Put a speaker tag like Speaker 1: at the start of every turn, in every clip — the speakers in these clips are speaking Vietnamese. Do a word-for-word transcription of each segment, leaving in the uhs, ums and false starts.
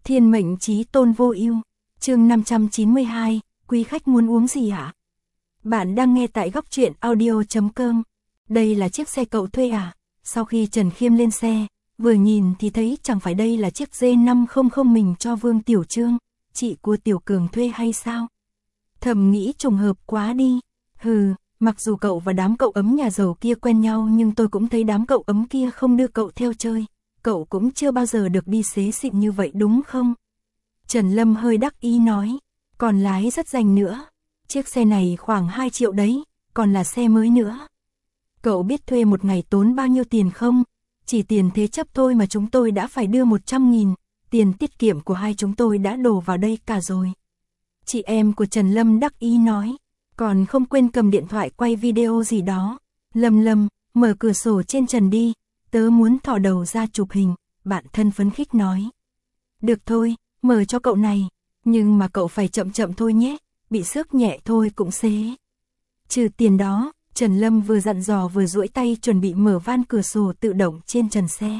Speaker 1: Thiên mệnh chí tôn vô ưu, chương năm trăm chín mươi hai, quý khách muốn uống gì ạ? Bạn đang nghe tại góc truyện audio chấm com. Đây là chiếc xe cậu thuê à? Sau khi Trần Khiêm lên xe, vừa nhìn thì thấy chẳng phải đây là chiếc D năm trăm mình cho Vương Tiểu Trương, chị của Tiểu Cường thuê hay sao? Thầm nghĩ trùng hợp quá đi. Hừ, mặc dù cậu và đám cậu ấm nhà giàu kia quen nhau nhưng tôi cũng thấy đám cậu ấm kia không đưa cậu theo chơi. Cậu cũng chưa bao giờ được đi xế xịn như vậy đúng không? Trần Lâm hơi đắc ý nói, còn lái rất rành nữa. Chiếc xe này khoảng hai triệu đấy, còn là xe mới nữa. Cậu biết thuê một ngày tốn bao nhiêu tiền không? Chỉ tiền thế chấp thôi mà chúng tôi đã phải đưa một trăm nghìn, tiền tiết kiệm của hai chúng tôi đã đổ vào đây cả rồi. Chị em của Trần Lâm đắc ý nói, còn không quên cầm điện thoại quay video gì đó. Lâm Lâm, mở cửa sổ trên trần đi, tớ muốn thò đầu ra chụp hình, bạn thân phấn khích nói. Được thôi, mở cho cậu này, nhưng mà cậu phải chậm chậm thôi nhé, bị xước nhẹ thôi cũng xế. Trừ tiền đó, Trần Lâm vừa dặn dò vừa duỗi tay chuẩn bị mở van cửa sổ tự động trên trần xe.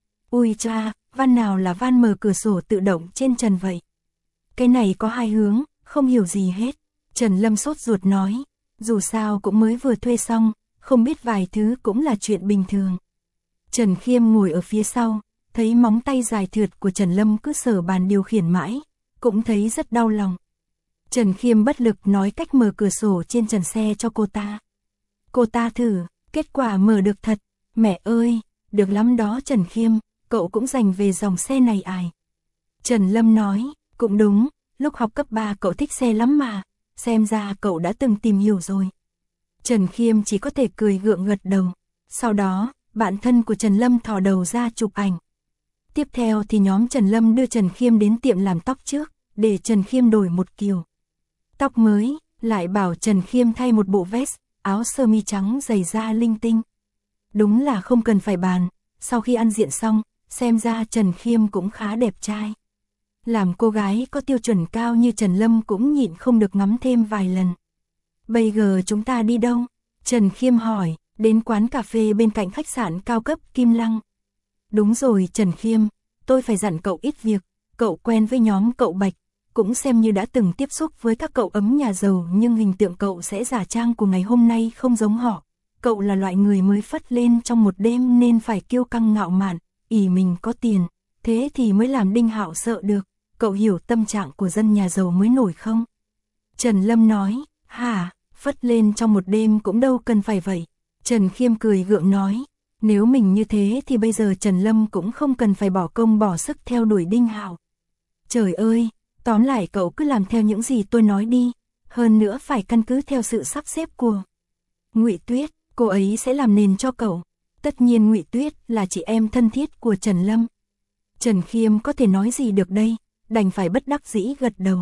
Speaker 1: Ui cha, van nào là van mở cửa sổ tự động trên trần vậy? Cái này có hai hướng, không hiểu gì hết. Trần Lâm sốt ruột nói, dù sao cũng mới vừa thuê xong, không biết vài thứ cũng là chuyện bình thường. Trần Khiêm ngồi ở phía sau, thấy móng tay dài thượt của Trần Lâm cứ sờ bàn điều khiển mãi, cũng thấy rất đau lòng. Trần Khiêm bất lực nói cách mở cửa sổ trên trần xe cho cô ta. Cô ta thử, kết quả mở được thật. Mẹ ơi, được lắm đó Trần Khiêm, cậu cũng dành về dòng xe này ai? Trần Lâm nói, cũng đúng, lúc học cấp ba cậu thích xe lắm mà, xem ra cậu đã từng tìm hiểu rồi. Trần Khiêm chỉ có thể cười gượng gật đầu. Sau đó, bạn thân của Trần Lâm thò đầu ra chụp ảnh. Tiếp theo thì nhóm Trần Lâm đưa Trần Khiêm đến tiệm làm tóc trước, để Trần Khiêm đổi một kiểu tóc mới, lại bảo Trần Khiêm thay một bộ vest, áo sơ mi trắng giày da linh tinh. Đúng là không cần phải bàn, sau khi ăn diện xong, xem ra Trần Khiêm cũng khá đẹp trai. Làm cô gái có tiêu chuẩn cao như Trần Lâm cũng nhịn không được ngắm thêm vài lần. Bây giờ chúng ta đi đâu? Trần Khiêm hỏi, đến quán cà phê bên cạnh khách sạn cao cấp Kim Lăng. Đúng rồi Trần Khiêm, tôi phải dặn cậu ít việc, cậu quen với nhóm cậu Bạch, cũng xem như đã từng tiếp xúc với các cậu ấm nhà giàu nhưng hình tượng cậu sẽ giả trang của ngày hôm nay không giống họ. Cậu là loại người mới phất lên trong một đêm nên phải kiêu căng ngạo mạn, ỷ mình có tiền, thế thì mới làm Đinh Hạo sợ được. Cậu hiểu tâm trạng của dân nhà giàu mới nổi không? Trần Lâm nói, hả, phất lên trong một đêm cũng đâu cần phải vậy. Trần Khiêm cười gượng nói, nếu mình như thế thì bây giờ Trần Lâm cũng không cần phải bỏ công bỏ sức theo đuổi Đinh Hạo. Trời ơi, tóm lại cậu cứ làm theo những gì tôi nói đi, hơn nữa phải căn cứ theo sự sắp xếp của Ngụy Tuyết, cô ấy sẽ làm nền cho cậu. Tất nhiên Ngụy Tuyết là chị em thân thiết của Trần Lâm. Trần Khiêm có thể nói gì được đây, đành phải bất đắc dĩ gật đầu.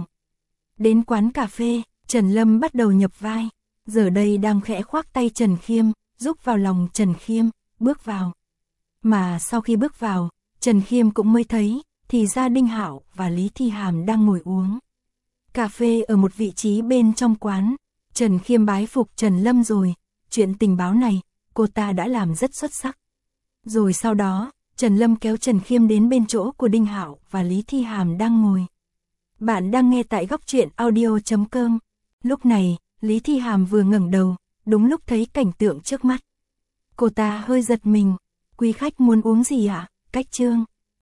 Speaker 1: Đến quán cà phê, Trần Lâm bắt đầu nhập vai, giờ đây đang khẽ khoác tay Trần Khiêm, giúp vào lòng Trần Khiêm, bước vào. Mà sau khi bước vào, Trần Khiêm cũng mới thấy, thì ra Đinh Hạo và Lý Thi Hàm đang ngồi uống cà phê ở một vị trí bên trong quán. Trần Khiêm bái phục Trần Lâm rồi, chuyện tình báo này, cô ta đã làm rất xuất sắc. Rồi sau đó, Trần Lâm kéo Trần Khiêm đến bên chỗ của Đinh Hạo và Lý Thi Hàm đang ngồi. Bạn đang nghe tại góc truyện audio chấm com. Lúc này, Lý Thi Hàm vừa ngẩng đầu, đúng lúc thấy cảnh tượng trước mắt. Cô ta hơi giật mình, quý khách muốn uống gì ạ? Cách Trương.